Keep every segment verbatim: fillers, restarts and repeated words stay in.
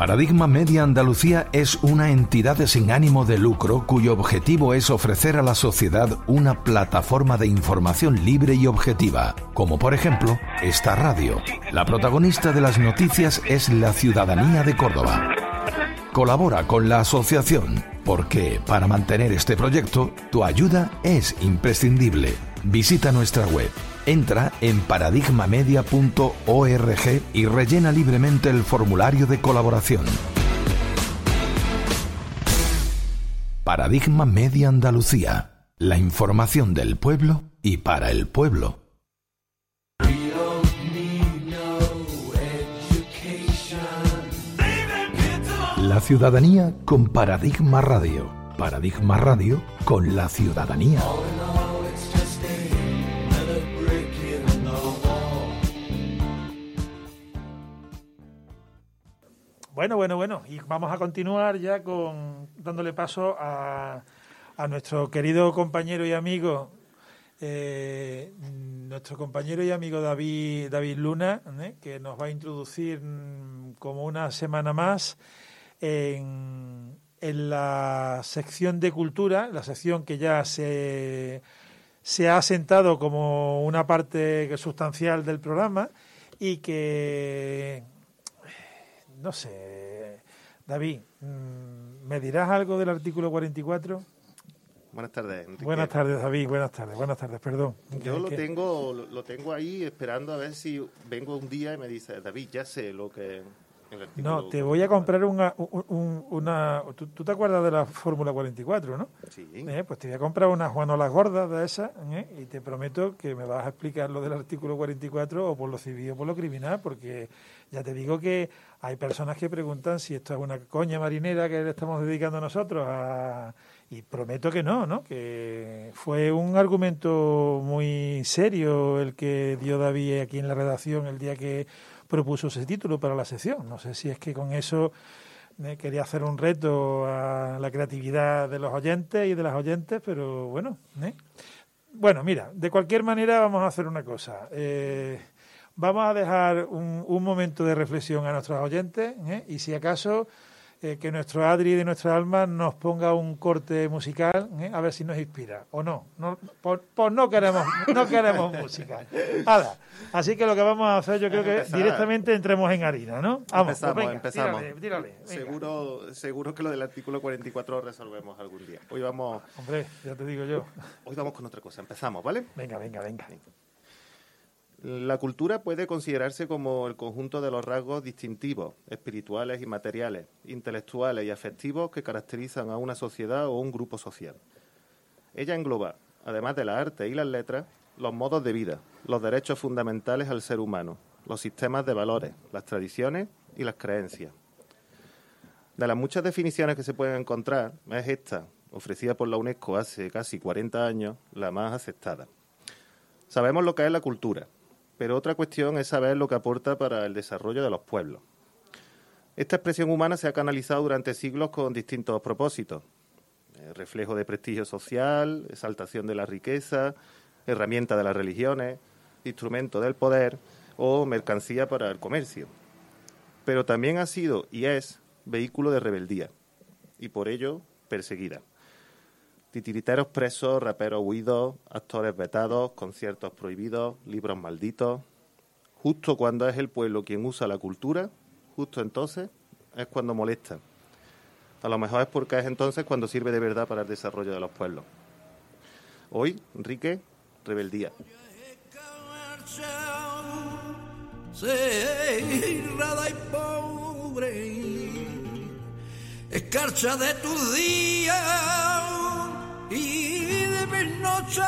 Paradigma Media Andalucía es una entidad sin ánimo de lucro cuyo objetivo es ofrecer a la sociedad una plataforma de información libre y objetiva, como por ejemplo esta radio. La protagonista de las noticias es la ciudadanía de Córdoba. Colabora con la asociación, porque para mantener este proyecto, tu ayuda es imprescindible. Visita nuestra web, entra en paradigma media punto org y rellena libremente el formulario de colaboración. Paradigma Media Andalucía, la información del pueblo y para el pueblo. La ciudadanía con Paradigma Radio. Paradigma Radio con la ciudadanía. Bueno, bueno, bueno, y vamos a continuar ya con dándole paso a, a nuestro querido compañero y amigo, eh, nuestro compañero y amigo David, David Luna, ¿eh? que nos va a introducir mm, como una semana más en, en la sección de cultura, la sección que ya se, se ha asentado como una parte sustancial del programa y que... No sé, David, ¿me dirás algo del artículo cuarenta y cuatro? Buenas tardes, Enrique. Buenas tardes, David, buenas tardes, buenas tardes, perdón. Yo lo tengo, lo tengo ahí esperando a ver si vengo un día y me dice, David, ya sé lo que... El artículo no, te voy a comprar una... Un, una ¿tú, ¿Tú te acuerdas de la Fórmula cuarenta y cuatro, no? Sí. Eh, pues te voy a comprar unas Juanolas gordas de esas ¿eh? y te prometo que me vas a explicar lo del artículo cuarenta y cuatro o por lo civil o por lo criminal, porque ya te digo que hay personas que preguntan si esto es una coña marinera que le estamos dedicando nosotros a... Y prometo que no, ¿no? Que fue un argumento muy serio el que dio David aquí en la redacción el día que propuso ese título para la sección. No sé si es que con eso eh, quería hacer un reto a la creatividad de los oyentes y de las oyentes, pero bueno. ¿eh? Bueno, mira, de cualquier manera vamos a hacer una cosa. Eh, vamos a dejar un, un momento de reflexión a nuestros oyentes ¿eh? y si acaso... Eh, que nuestro Adri de nuestra alma nos ponga un corte musical, ¿eh? a ver si nos inspira, o no, no pues, pues no queremos no queremos música. Nada. Así que lo que vamos a hacer, yo creo que empezar. directamente entremos en harina, ¿no? Vamos, empezamos, pues venga, empezamos. Tírale, tírale, seguro, seguro que lo del artículo cuarenta y cuatro lo resolvemos algún día. Hoy vamos... Hombre, ya te digo yo. Hoy vamos con otra cosa, empezamos, ¿vale? Venga, venga, venga. La cultura puede considerarse como el conjunto de los rasgos distintivos, espirituales y materiales, intelectuales y afectivos que caracterizan a una sociedad o un grupo social. Ella engloba, además de las artes y las letras, los modos de vida, los derechos fundamentales al ser humano, los sistemas de valores, las tradiciones y las creencias. De las muchas definiciones que se pueden encontrar, es esta, ofrecida por la UNESCO hace casi cuarenta años, la más aceptada. Sabemos lo que es la cultura, pero otra cuestión es saber lo que aporta para el desarrollo de los pueblos. Esta expresión humana se ha canalizado durante siglos con distintos propósitos. Eh, reflejo de prestigio social, exaltación de la riqueza, herramienta de las religiones, instrumento del poder o mercancía para el comercio. Pero también ha sido y es vehículo de rebeldía y por ello perseguida. Titiriteros presos, raperos huidos, actores vetados, conciertos prohibidos, libros malditos. Justo cuando es el pueblo quien usa la cultura, justo entonces es cuando molesta. A lo mejor es porque es entonces cuando sirve de verdad para el desarrollo de los pueblos. Hoy, Enrique, rebeldía. Cerrada y pobre, escarcha de tus días y de mis noches,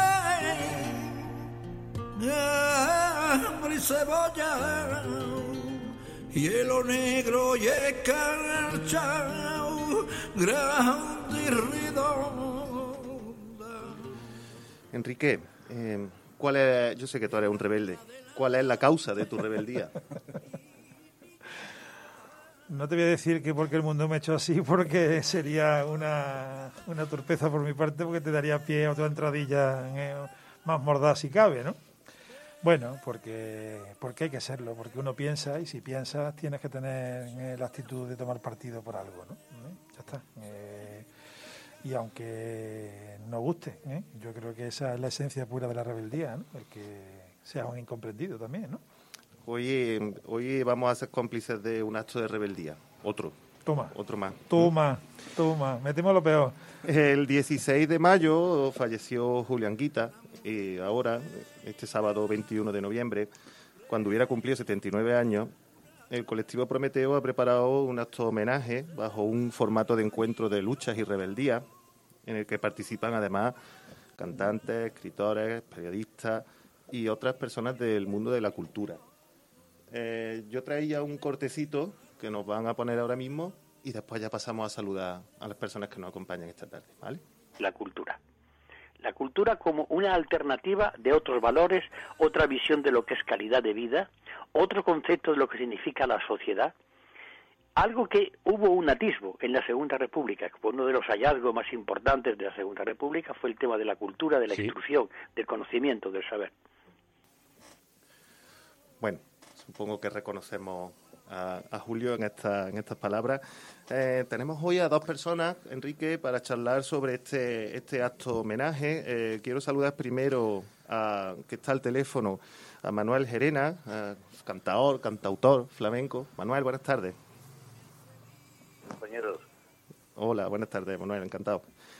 hambre y cebolla, hielo negro y escarcha, grande y redonda. Enrique, eh, ¿cuál es? Yo sé que tú eres un rebelde. ¿Cuál es la causa de tu rebeldía? No te voy a decir que porque el mundo me ha hecho así, porque sería una, una torpeza por mi parte, porque te daría pie a otra entradilla eh, más mordaz si cabe, ¿no? Bueno, porque porque hay que serlo, porque uno piensa y si piensas tienes que tener eh, la actitud de tomar partido por algo, ¿no? ¿Eh? Ya está. Eh, y aunque no guste, ¿eh? Yo creo que esa es la esencia pura de la rebeldía, ¿no? El que sea un incomprendido también, ¿no? Hoy, hoy vamos a ser cómplices de un acto de rebeldía, otro. Toma. Otro más. Toma, toma, metemos lo peor. El dieciséis de mayo falleció Julio Anguita y ahora, este sábado veintiuno de noviembre, cuando hubiera cumplido setenta y nueve años, el colectivo Prometeo ha preparado un acto de homenaje bajo un formato de encuentro de luchas y rebeldía, en el que participan además cantantes, escritores, periodistas y otras personas del mundo de la cultura. Eh, yo traía un cortecito que nos van a poner ahora mismo y después ya pasamos a saludar a las personas que nos acompañan esta tarde, ¿vale? La cultura. La cultura como una alternativa de otros valores, otra visión de lo que es calidad de vida, otro concepto de lo que significa la sociedad. Algo que hubo un atisbo en la Segunda República, que fue uno de los hallazgos más importantes de la Segunda República, fue el tema de la cultura, de la sí. instrucción, del conocimiento, del saber. Bueno, supongo que reconocemos a, a Julio en, esta, en estas palabras. Eh, tenemos hoy a dos personas, Enrique, para charlar sobre este, este acto homenaje. Eh, quiero saludar primero a que está al teléfono a Manuel Gerena, a cantador, cantautor flamenco. Manuel, buenas tardes. Compañeros. Hola, buenas tardes, Manuel, encantado.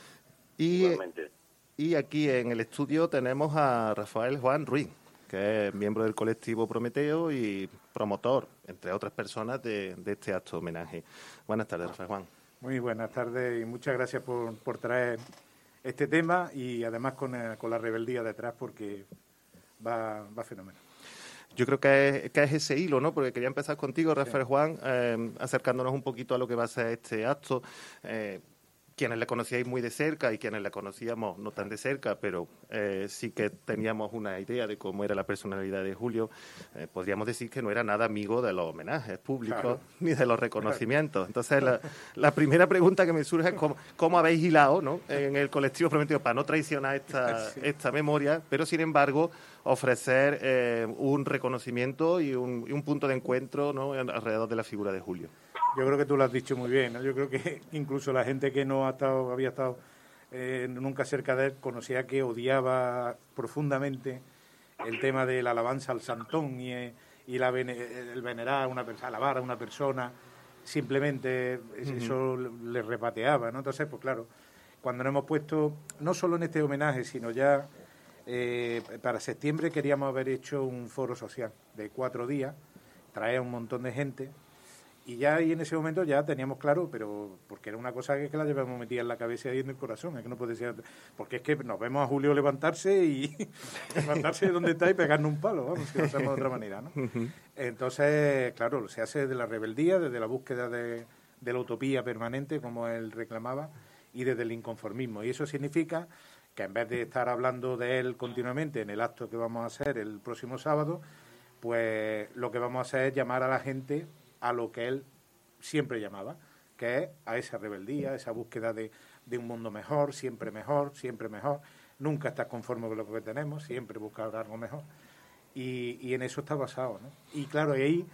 Y, Igualmente. Y aquí en el estudio tenemos a Rafael Juan Ruiz, que es miembro del colectivo Prometeo y promotor, entre otras personas, de, de este acto de homenaje. Buenas tardes, Rafael Juan. Muy buenas tardes y muchas gracias por, por traer este tema y además con, eh, con la rebeldía detrás, porque va, va fenomenal. Yo creo que es, que es ese hilo, ¿no? Porque quería empezar contigo, Rafael sí. Juan, eh, acercándonos un poquito a lo que va a ser este acto. Eh, quienes le conocíais muy de cerca y quienes le conocíamos no tan de cerca, pero eh, sí que teníamos una idea de cómo era la personalidad de Julio, eh, podríamos decir que no era nada amigo de los homenajes públicos claro. ni de los reconocimientos. Entonces, la, la primera pregunta que me surge es cómo, cómo habéis hilado, ¿no?, en el colectivo Prometeo para no traicionar esta, sí. esta memoria, pero sin embargo ofrecer eh, un reconocimiento y un, y un punto de encuentro, ¿no?, alrededor de la figura de Julio. Yo creo que tú lo has dicho muy bien, ¿no? Yo creo que incluso la gente que no ha estado, había estado eh, nunca cerca de él conocía que odiaba profundamente el tema de la alabanza al santón y, y la, el venerar a una persona, alabar a una persona, simplemente uh-huh. eso le repateaba, ¿no? Entonces, pues claro, cuando nos hemos puesto, no solo en este homenaje, sino ya eh, para septiembre queríamos haber hecho un foro social de cuatro días, traer a un montón de gente. Y ya ahí en ese momento ya teníamos claro, pero porque era una cosa que, que la llevamos metida en la cabeza y en el corazón, es que no puede ser, porque es que nos vemos a Julio levantarse y levantarse de donde está y pegarnos un palo, vamos, que lo hacemos de otra manera, ¿no? Entonces, claro, se hace de la rebeldía, desde la búsqueda de, de la utopía permanente, como él reclamaba, y desde el inconformismo. Y eso significa que en vez de estar hablando de él continuamente en el acto que vamos a hacer el próximo sábado, pues lo que vamos a hacer es llamar a la gente a lo que él siempre llamaba, que es a esa rebeldía, a esa búsqueda de, de un mundo mejor, siempre mejor, siempre mejor. Nunca estás conforme con lo que tenemos, siempre buscar algo mejor. Y, y en eso está basado, ¿no? Y claro, ahí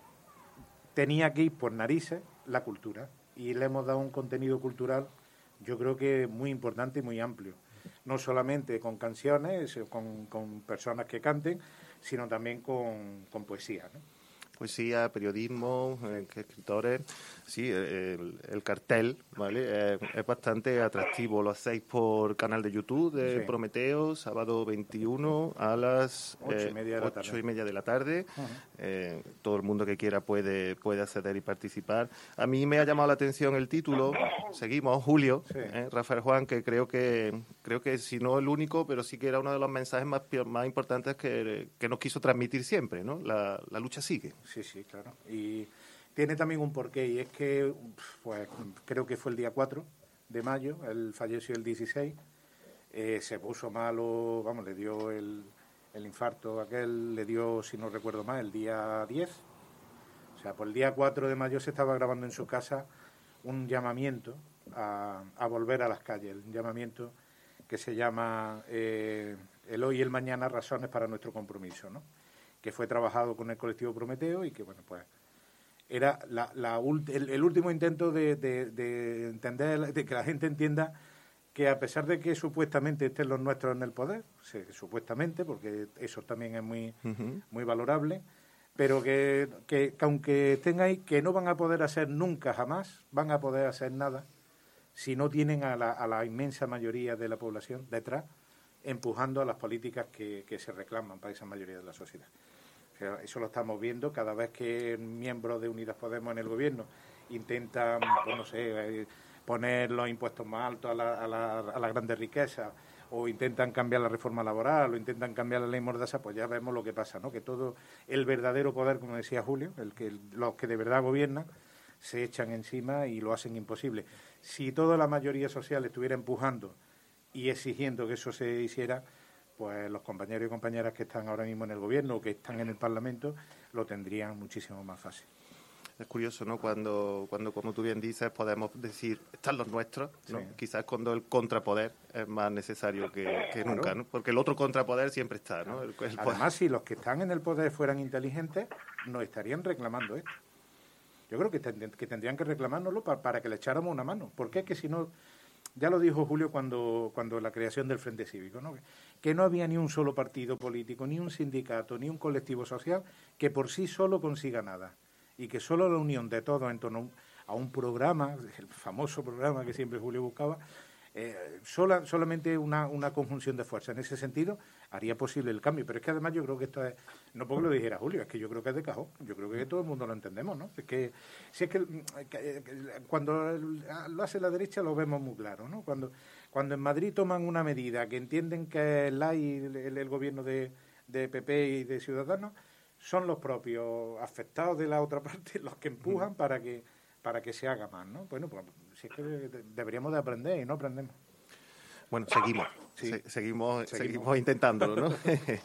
tenía que ir por narices la cultura. Y le hemos dado un contenido cultural, yo creo que muy importante y muy amplio. No solamente con canciones, con, con personas que canten, sino también con, con poesía, ¿no? Poesía, periodismo, eh, escritores, sí, el, el cartel, ¿vale? Eh, es bastante atractivo. Lo hacéis por canal de YouTube de sí. Prometeo, sábado veintiuno a las ocho y media de la tarde. Ocho y media de la tarde. Uh-huh. Eh, todo el mundo que quiera puede, puede acceder y participar. A mí me ha llamado la atención el título. Seguimos, Julio, sí. eh, Rafael Juan, que creo que creo que si no el único, pero sí que era uno de los mensajes más, más importantes que, que nos quiso transmitir siempre, ¿no? La, la lucha sigue. Sí, sí, claro. Y tiene también un porqué, y es que, pues, creo que fue el día cuatro de mayo, él falleció el dieciséis, eh, se puso malo, vamos, le dio el, el infarto aquel, le dio, si no recuerdo mal, el día diez. O sea, por el día cuatro de mayo se estaba grabando en su casa un llamamiento a, a volver a las calles, un llamamiento que se llama eh, el hoy y el mañana, razones para nuestro compromiso, ¿no? Que fue trabajado con el colectivo Prometeo y que, bueno, pues era la, la, el, el último intento de, de, de entender, de que la gente entienda que a pesar de que supuestamente estén los nuestros en el poder, sí, supuestamente, porque eso también es muy, uh-huh. muy valorable, pero que, que, que aunque estén ahí, que no van a poder hacer nunca, jamás, van a poder hacer nada si no tienen a la, a la inmensa mayoría de la población detrás, empujando a las políticas que, que se reclaman para esa mayoría de la sociedad. O sea, eso lo estamos viendo cada vez que miembros de Unidas Podemos en el gobierno intentan, pues no sé, poner los impuestos más altos a la, a la, a la grandes riquezas, o intentan cambiar la reforma laboral, o intentan cambiar la ley Mordaza, pues ya vemos lo que pasa, ¿no? Que todo el verdadero poder, como decía Julio, el que los que de verdad gobiernan, se echan encima y lo hacen imposible. Si toda la mayoría social estuviera empujando y exigiendo que eso se hiciera, pues los compañeros y compañeras que están ahora mismo en el gobierno o que están en el Parlamento lo tendrían muchísimo más fácil. Es curioso, ¿no? Cuando, cuando, como tú bien dices, podemos decir, están los nuestros, ¿no? Sí. Quizás cuando el contrapoder es más necesario que, que nunca, claro. ¿no? Porque el otro contrapoder siempre está, ¿no? El, el Además, si los que están en el poder fueran inteligentes, nos estarían reclamando esto. Yo creo que, ten, que tendrían que reclamárnoslo para, para que le echáramos una mano. Porque es que si no, ya lo dijo Julio cuando, cuando la creación del Frente Cívico, ¿no? Que no había ni un solo partido político, ni un sindicato, ni un colectivo social que por sí solo consiga nada. Y que solo la unión de todos en torno a un programa, el famoso programa que siempre Julio buscaba, eh, sola, solamente una, una conjunción de fuerzas. En ese sentido, haría posible el cambio. Pero es que además yo creo que esto es, no porque lo dijera Julio, es que yo creo que es de cajón. Yo creo que todo el mundo lo entendemos, ¿no? Es que, si es que, que, que cuando lo hace la derecha lo vemos muy claro, ¿no? Cuando, cuando en Madrid toman una medida que entienden que es la y el, el, el gobierno de, de P P y de Ciudadanos, son los propios afectados de la otra parte los que empujan uh-huh. para que para que se haga más, ¿no? Bueno, pues si es que deberíamos de aprender y no aprendemos. Bueno, seguimos, sí. se, seguimos, seguimos, seguimos intentándolo, ¿no?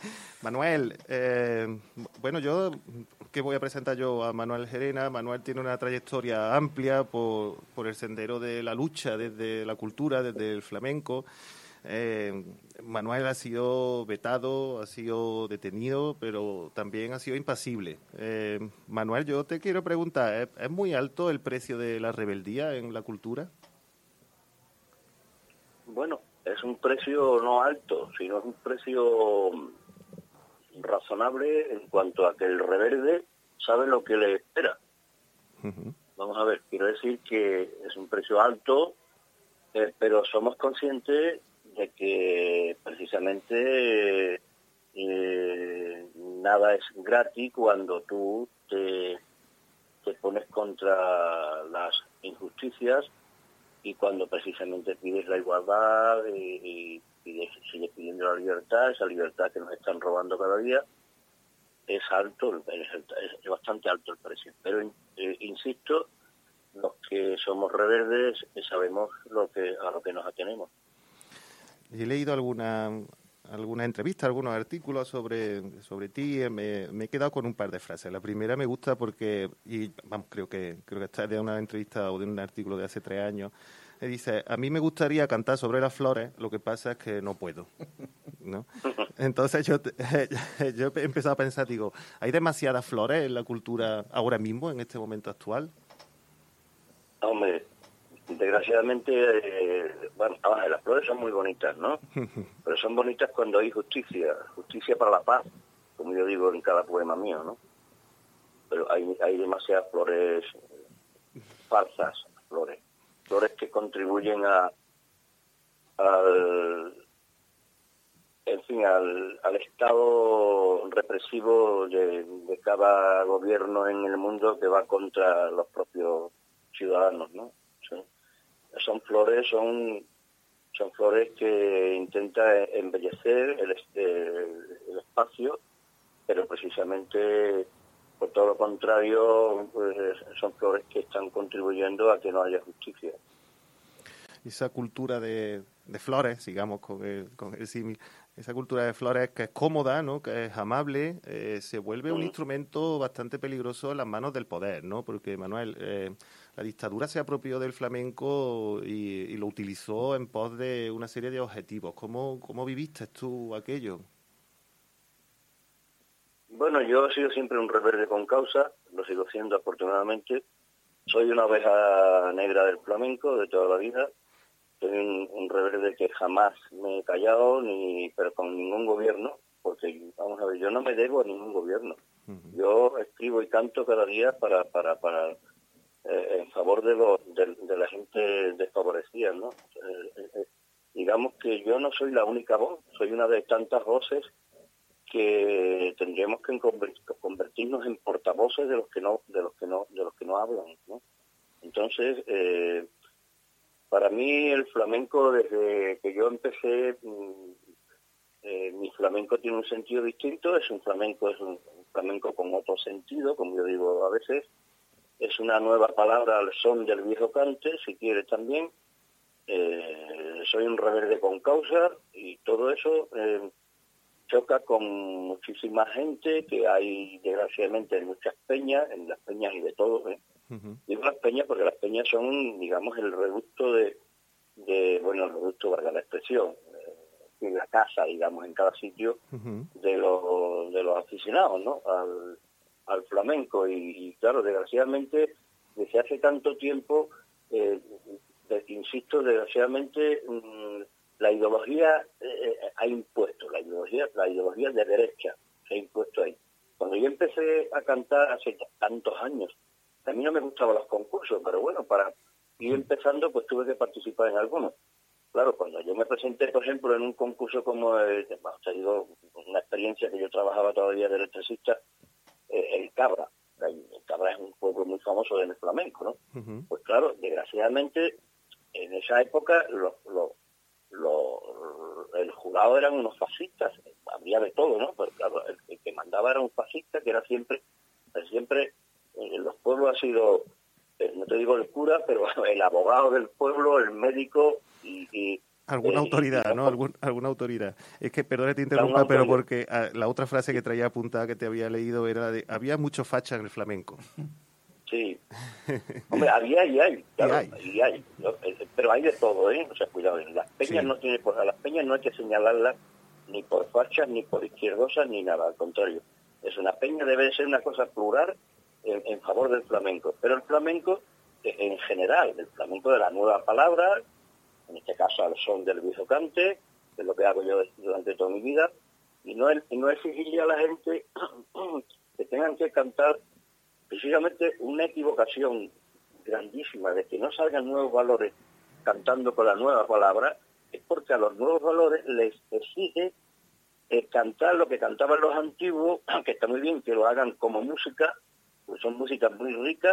Manuel, eh, bueno, yo, ¿qué voy a presentar yo a Manuel Gerena? Manuel tiene una trayectoria amplia por, por el sendero de la lucha, desde la cultura, desde el flamenco. Eh, Manuel ha sido vetado, ha sido detenido, pero también ha sido impasible. Eh, Manuel, yo te quiero preguntar, ¿es, ¿es muy alto el precio de la rebeldía en la cultura? Bueno, es un precio no alto, sino es un precio razonable en cuanto a que el rebelde sabe lo que le espera. Uh-huh. Vamos a ver, quiero decir que es un precio alto, eh, pero somos conscientes de que precisamente eh, nada es gratis cuando tú te, te pones contra las injusticias y cuando precisamente pides la igualdad y, y pides, sigues pidiendo la libertad, esa libertad que nos están robando cada día, es alto, es, es bastante alto el precio. Pero eh, insisto, los que somos rebeldes sabemos lo que a lo que nos atenemos. He leído alguna alguna entrevista, algunos artículos sobre sobre ti. Me, me he quedado con un par de frases. La primera me gusta porque, y vamos, creo que creo que está de una entrevista o de un artículo de hace tres años. Me dice, a mí me gustaría cantar sobre las flores, lo que pasa es que no puedo, ¿no? Entonces yo yo he empezado a pensar, digo, ¿hay demasiadas flores en la cultura ahora mismo, en este momento actual? Hombre, desgraciadamente, eh, bueno, las flores son muy bonitas, ¿no? Pero son bonitas cuando hay justicia, justicia para la paz, como yo digo en cada poema mío, ¿no? Pero hay, hay demasiadas flores falsas, flores, flores que contribuyen a, al, en fin, al, al estado represivo de, de cada gobierno en el mundo que va contra los propios ciudadanos, ¿no? Sí. Son flores, son son flores que intentan embellecer el, el, el espacio, pero precisamente por todo lo contrario, pues, son flores que están contribuyendo a que no haya justicia. Esa cultura de, de flores, sigamos con el, con el símil, esa cultura de flores que es cómoda, ¿no? Que es amable, eh, se vuelve un instrumento bastante peligroso en las manos del poder, ¿no? Porque, Manuel, eh, la dictadura se apropió del flamenco y, y lo utilizó en pos de una serie de objetivos. ¿Cómo, cómo viviste tú aquello? Bueno, yo he sido siempre un rebelde con causa, lo sigo siendo afortunadamente. Soy una oveja negra del flamenco de toda la vida. Soy un, un rebelde que jamás me he callado, ni pero con ningún gobierno, porque, vamos a ver, yo no me debo a ningún gobierno. Uh-huh. Yo escribo y canto cada día para para para eh, en favor de, los, de, de la gente desfavorecida, ¿no? Eh, eh, digamos que yo no soy la única voz, soy una de tantas voces que tendríamos que convertirnos en portavoces de los que no de los que no de los que no hablan, ¿no? Entonces, eh, para mí el flamenco, desde que yo empecé, eh, mi flamenco tiene un sentido distinto. Es un flamenco es un, un flamenco con otro sentido, como yo digo a veces. Es una nueva palabra al son del viejo cante, si quieres también. Eh, soy un rebelde con causa y todo eso eh, choca con muchísima gente que hay, desgraciadamente, en muchas peñas, en las peñas y de todo. ¿eh? Uh-huh. Digo las peñas porque las peñas son, digamos, el reducto de, de bueno, el reducto, valga la expresión, de la casa, digamos, en cada sitio, uh-huh. de los de los aficionados, ¿no? Al, al flamenco. Y, y, claro, desgraciadamente, desde hace tanto tiempo, eh, de, insisto, desgraciadamente, mmm, la ideología eh, ha impuesto, la ideología, la ideología de derecha se ha impuesto ahí. Cuando yo empecé a cantar hace tantos años, a mí no me gustaban los concursos, pero bueno, para ir empezando, pues tuve que participar en algunos. Claro, cuando yo me presenté, por ejemplo, en un concurso como el, bueno, te digo, una experiencia que yo trabajaba todavía de electricista, eh, el Cabra. El Cabra es un pueblo muy famoso del flamenco, ¿no? Uh-huh. Pues claro, desgraciadamente, en esa época, los, los, los, el jurado eran unos fascistas, había de todo, ¿no? Pero claro, el, el que mandaba era un fascista, que era siempre, siempre, en los pueblos ha sido, eh, no te digo el cura, pero el abogado del pueblo, el médico y... y alguna eh, autoridad, y, ¿no? Algún, alguna autoridad. Es que, perdón que te interrumpa, pero porque ah, la otra frase que traía apuntada que te había leído era de, había mucho facha en el flamenco. Sí. Hombre, había y hay, claro, y hay. Y hay ¿no? Pero hay de todo, ¿eh? O sea, cuidado, las peñas sí. no tiene, a las peñas no hay que señalarlas ni por fachas, ni por izquierdosas, ni nada, al contrario. Es una peña, debe ser una cosa plural en, en favor del flamenco. Pero el flamenco, en general, el flamenco de la nueva palabra, en este caso al son del viejo cante, que es lo que hago yo durante toda mi vida, y no, y no exigirle a la gente que tengan que cantar precisamente una equivocación grandísima de que no salgan nuevos valores cantando con la nueva palabra, es porque a los nuevos valores les exige eh, cantar lo que cantaban los antiguos, que está muy bien que lo hagan como música, pues son músicas muy ricas.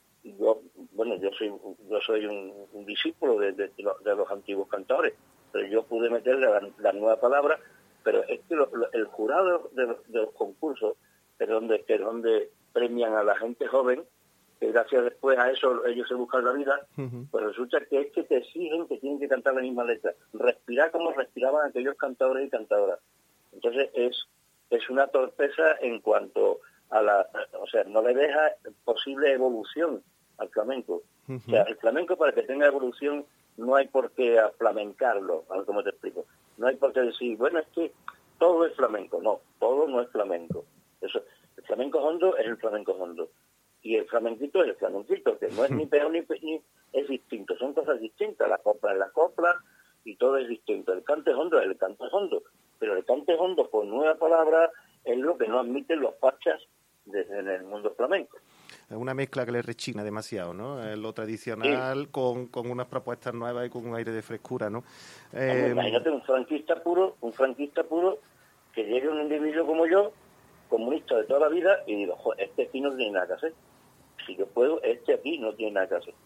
Yo, bueno, yo soy yo soy un, un discípulo de, de, de los antiguos cantadores, pero yo pude meterle la, la nueva palabra, pero es que lo, lo, el jurado de, de los concursos, que es donde, que es donde premian a la gente joven, que gracias después a eso ellos se buscan la vida, uh-huh. pues resulta que es que te exigen que tienen que cantar la misma letra, respirar como respiraban aquellos cantadores y cantadoras. Entonces es es una torpeza en cuanto a la, o sea, no le deja posible evolución al flamenco. Uh-huh. O sea, el flamenco, para que tenga evolución, no hay por qué flamencarlo, a ver cómo te explico. No hay por qué decir, bueno, es que todo es flamenco. No, todo no es flamenco. Eso, el flamenco hondo es el flamenco hondo. Y el flamenquito es el flamenquito, que no es ni peor ni, ni es distinto. Son cosas distintas. La copla es la copla y todo es distinto. El cante hondo es el cante hondo. Pero el cante hondo, por nueva palabra, es lo que no admiten los fachas desde en el mundo flamenco. Es una mezcla que le rechina demasiado, ¿no? Es lo tradicional sí. con, con unas propuestas nuevas y con un aire de frescura, ¿no? Eh... Imagínate un franquista puro, un franquista puro, que llegue un individuo como yo, comunista de toda la vida, y digo, joder, este aquí no tiene nada que hacer. Si yo puedo, este aquí no tiene nada que hacer.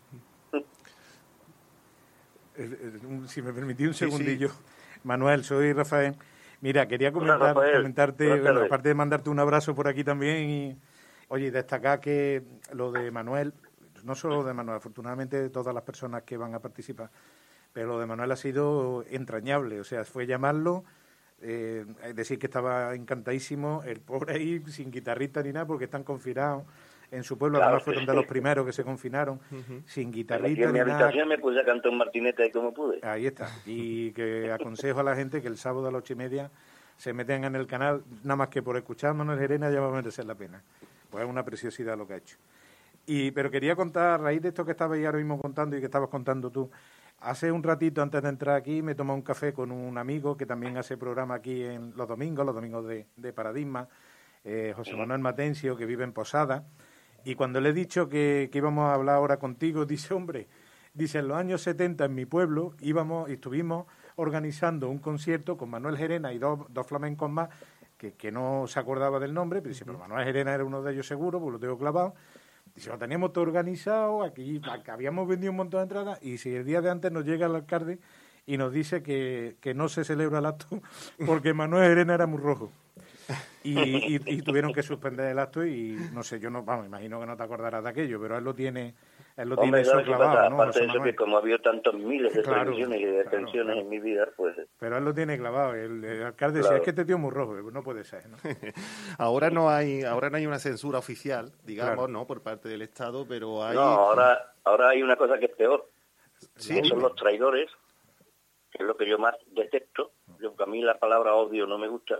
Si me permitís un segundillo. Sí, sí. Manuel, soy Rafael. Mira, quería comentar, Hola, comentarte, bueno, aparte de mandarte un abrazo por aquí también, y oye, destacar que lo de Manuel, no solo de Manuel, afortunadamente de todas las personas que van a participar, pero lo de Manuel ha sido entrañable, o sea, fue llamarlo, Eh, es decir, que estaba encantadísimo, el pobre ahí sin guitarrista ni nada, porque están confinados en su pueblo, Claro, además fueron sí. de los primeros que se confinaron, uh-huh. sin Me metí guitarrista en mi ni nada. habitación, me puse a cantar un martinete ahí como pude. Ahí está. Y que aconsejo a la gente que el sábado a las ocho y media se metan en el canal, nada más que por escuchar Manuel Gerena ya va a merecer la pena. Pues es una preciosidad lo que ha hecho. Y pero quería contar, a raíz de esto que estabas ahora mismo contando y que estabas contando tú, hace un ratito antes de entrar aquí me tomé un café con un amigo que también hace programa aquí en los domingos, los domingos de, de Paradigma, eh, José Manuel Matencio, que vive en Posada. Y cuando le he dicho que, que íbamos a hablar ahora contigo, dice, hombre, dice, en los años setenta en mi pueblo íbamos y estuvimos organizando un concierto con Manuel Gerena y dos, dos flamencos más, que, que no se acordaba del nombre, pero dice, pero Manuel Gerena era uno de ellos seguro, pues lo tengo clavado. Dice, lo teníamos todo organizado, aquí, aquí habíamos vendido un montón de entradas, y si el día de antes nos llega el alcalde y nos dice que, que no se celebra el acto porque Manuel Gerena era muy rojo. Y, y, y tuvieron que suspender el acto y no sé, yo no, vamos, imagino que no te acordarás de aquello, pero él lo tiene, él lo Hombre, tiene eso clavado, pasa, ¿no? Aparte de eso, Manuel. que como ha habido tantos miles de Claro, televisiones y de detenciones claro, claro. en mi vida, pues... Pero él lo tiene clavado, el, el alcalde Claro. decía, es que este tío es muy rojo, no puede ser, ¿no? ahora no hay ahora no hay una censura oficial, digamos, Claro. ¿no? Por parte del Estado, pero hay... No, ahora, ahora hay una cosa que es peor. Sí, que son los traidores, que es lo que yo más detesto. Yo, a mí la palabra odio no me gusta.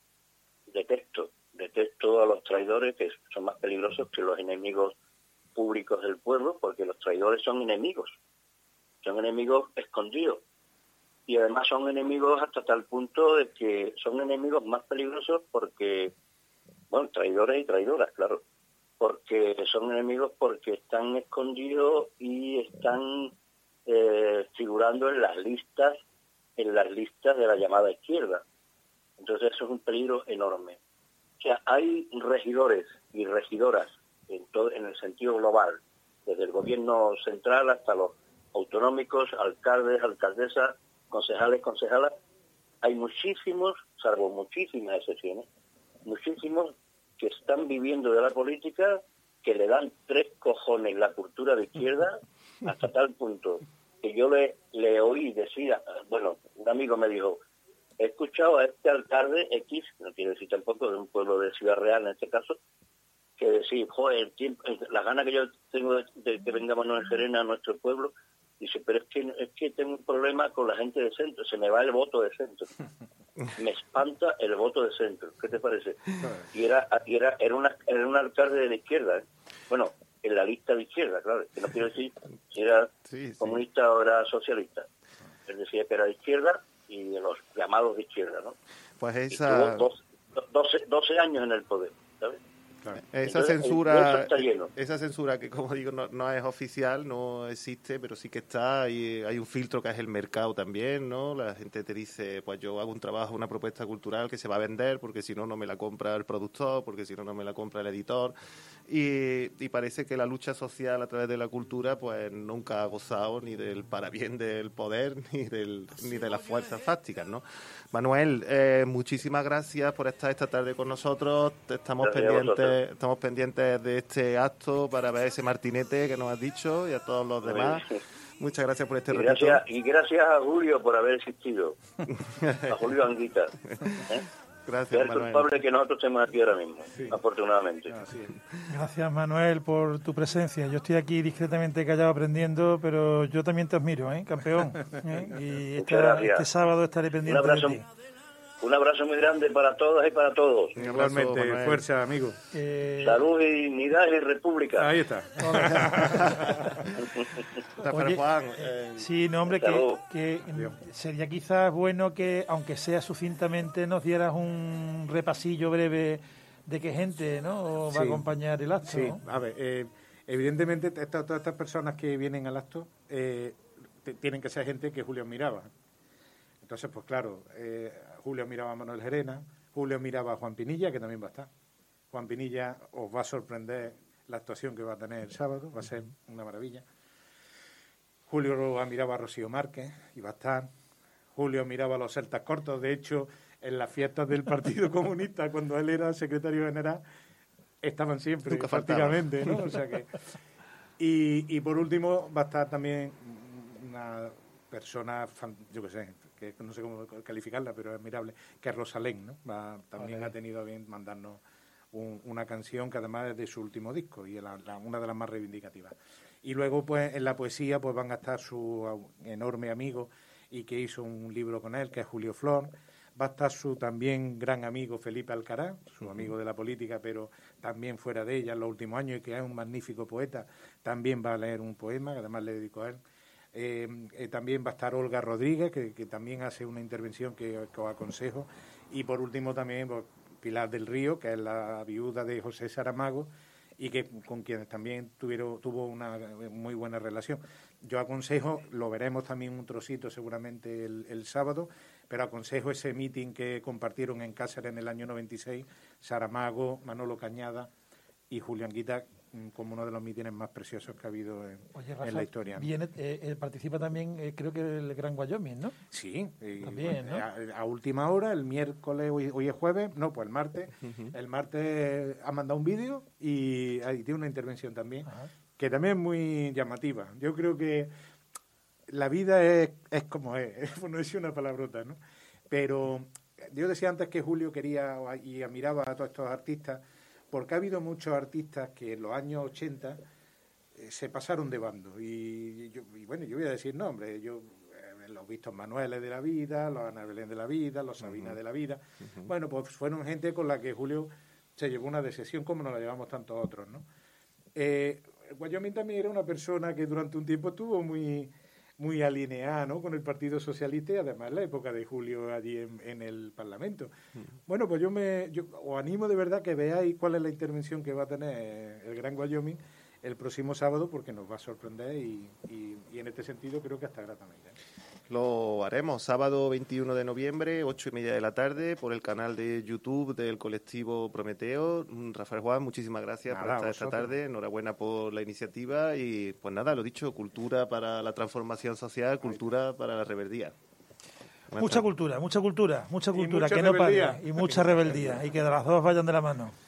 Detesto, detesto a los traidores, que son más peligrosos que los enemigos públicos del pueblo, porque los traidores son enemigos, son enemigos escondidos. Y además son enemigos hasta tal punto de que son enemigos más peligrosos porque, bueno, traidores y traidoras, claro, porque son enemigos porque están escondidos y están eh, figurando en las listas, en las listas de la llamada izquierda. Entonces eso es un peligro enorme. O sea, hay regidores y regidoras en todo, en el sentido global, desde el gobierno central hasta los autonómicos, alcaldes, alcaldesas, concejales, concejalas. Hay muchísimos, salvo muchísimas excepciones, muchísimos que están viviendo de la política, que le dan tres cojones la cultura de izquierda, hasta tal punto que yo le, le oí decir, bueno, un amigo me dijo, he escuchado a este alcalde X, no quiero decir tampoco de un pueblo de Ciudad Real en este caso, que decir, joder, el tiempo, las ganas que yo tengo de, de que venga Manuel Gerena a nuestro pueblo, dice, pero es que es que tengo un problema con la gente de centro, se me va el voto de centro. Me espanta el voto de centro. ¿Qué te parece? Y era y era era, una, era un alcalde de la izquierda, ¿eh? Bueno, en la lista de izquierda, claro, que no quiero decir si era Sí, sí. comunista o era socialista. Él decía que era de izquierda y de los llamados de izquierda, ¿no? Pues Y esa... tuvo doce, doce años en el poder, ¿sabes? Claro. Esa Entonces, el censura, puerto está lleno. esa censura que, como digo, no, no es oficial, no existe, pero sí que está. Hay, hay un filtro que es el mercado también, ¿no? La gente te dice, pues yo hago un trabajo, una propuesta cultural que se va a vender, porque si no, no me la compra el productor, porque si no, no me la compra el editor. Y, y parece que la lucha social a través de la cultura, pues nunca ha gozado ni del parabién del poder, ni del ni de las fuerzas fácticas, ¿no? Manuel, eh, muchísimas gracias por estar esta tarde con nosotros. Estamos Gracias a pendientes, vosotros. estamos pendientes de este acto para ver ese martinete que nos has dicho y a todos los demás. Muchas gracias por este Y ratito. gracias, y gracias a Julio por haber existido, a Julio Anguita. ¿eh? Gracias, Es el Manuel. culpable que nosotros estemos aquí ahora mismo, Sí. afortunadamente. Así es. Gracias, Manuel, por tu presencia. Yo estoy aquí discretamente callado aprendiendo, pero yo también te admiro, ¿eh, campeón? ¿Eh? Y Muchas esta- gracias. este sábado estaré pendiente Un abrazo, de ti. un abrazo muy grande para todas y para todos. Un abrazo, Igualmente, Manuel. fuerza, amigo. Eh, Salud y unidad y república. Ahí está. Rafael Oye, Juan, eh, Sí, no, hombre, que, Salud. que mm, sería quizás bueno que, aunque sea sucintamente, nos dieras un repasillo breve de qué gente, ¿no? va Sí. a acompañar el acto, Sí, ¿no? a ver, eh, evidentemente esta- todas estas personas que vienen al acto eh, te- tienen que ser gente que Julio miraba. Entonces, pues claro, eh, Julio miraba a Manuel Gerena, Julio miraba a Juan Pinilla, que también va a estar. Juan Pinilla os va a sorprender la actuación que va a tener el sábado, va a ser una maravilla. Julio miraba a Rocío Márquez, y va a estar. Julio miraba a los celtas cortos, de hecho, en las fiestas del Partido Comunista, cuando él era secretario general, estaban siempre, Nunca faltaba. prácticamente, ¿no? O sea que... Y, y por último va a estar también una persona, fan- yo qué sé, que no sé cómo calificarla, pero es admirable, que es Rosalén, ¿no? Va, también vale. ha tenido a bien mandarnos un, una canción que además es de su último disco y es la, la, una de las más reivindicativas. Y luego, pues, en la poesía, pues van a estar su enorme amigo y que hizo un libro con él, que es Julio Flor. Va a estar su también gran amigo Felipe Alcaraz, su uh-huh. amigo de la política, pero también fuera de ella en los últimos años, y que es un magnífico poeta. También va a leer un poema, que además le dedico a él. Eh, eh, también va a estar Olga Rodríguez, que, que también hace una intervención que, que os aconsejo. Y por último también pues, Pilar del Río, que es la viuda de José Saramago, y que con quienes también tuvieron, tuvo una muy buena relación. Yo aconsejo, lo veremos también un trocito seguramente el, el sábado, pero aconsejo ese meeting que compartieron en Cáceres en el año noventa y seis, Saramago, Manolo Cañada y Julián Guita, como uno de los mítines más preciosos que ha habido en, Oye, Rafa, en la historia. Viene, eh, eh, participa también, eh, creo que el Gran Wyoming, ¿no? Sí. Y, también, ¿no? A, a última hora, el miércoles, hoy, hoy es jueves, no, pues el martes. Uh-huh. El martes ha mandado un vídeo y, y tiene una intervención también, uh-huh. que también es muy llamativa. Yo creo que la vida es, es como es, no decía una palabrota, ¿no? Pero yo decía antes que Julio quería y admiraba a todos estos artistas, porque ha habido muchos artistas que en los años ochenta eh, se pasaron de bando. Y, yo, y bueno, yo voy a decir nombres. Yo, eh, los Víctor Manueles de la vida, los Ana Belén de la vida, los Sabina uh-huh. de la vida. Uh-huh. Bueno, pues fueron gente con la que Julio se llevó una decepción como nos la llevamos tantos otros, ¿no? Eh, Wyoming también era una persona que durante un tiempo estuvo muy... muy alineada, ¿no?, con el Partido Socialista y además la época de Julio allí en, en el Parlamento. Mm. Bueno, pues yo me yo os animo de verdad que veáis cuál es la intervención que va a tener el Gran Wyoming el próximo sábado, porque nos va a sorprender y, y, y en este sentido creo que hasta gratamente. Lo haremos sábado veintiuno de noviembre, ocho y media de la tarde, por el canal de YouTube del colectivo Prometeo. Rafael Juan, muchísimas gracias nada, por estar esta tarde. Enhorabuena por la iniciativa y, pues nada, lo dicho, cultura para la transformación social, cultura para la rebeldía. Mucha cultura, mucha cultura, mucha cultura, que no pare, y mucha rebeldía, y que de las dos vayan de la mano.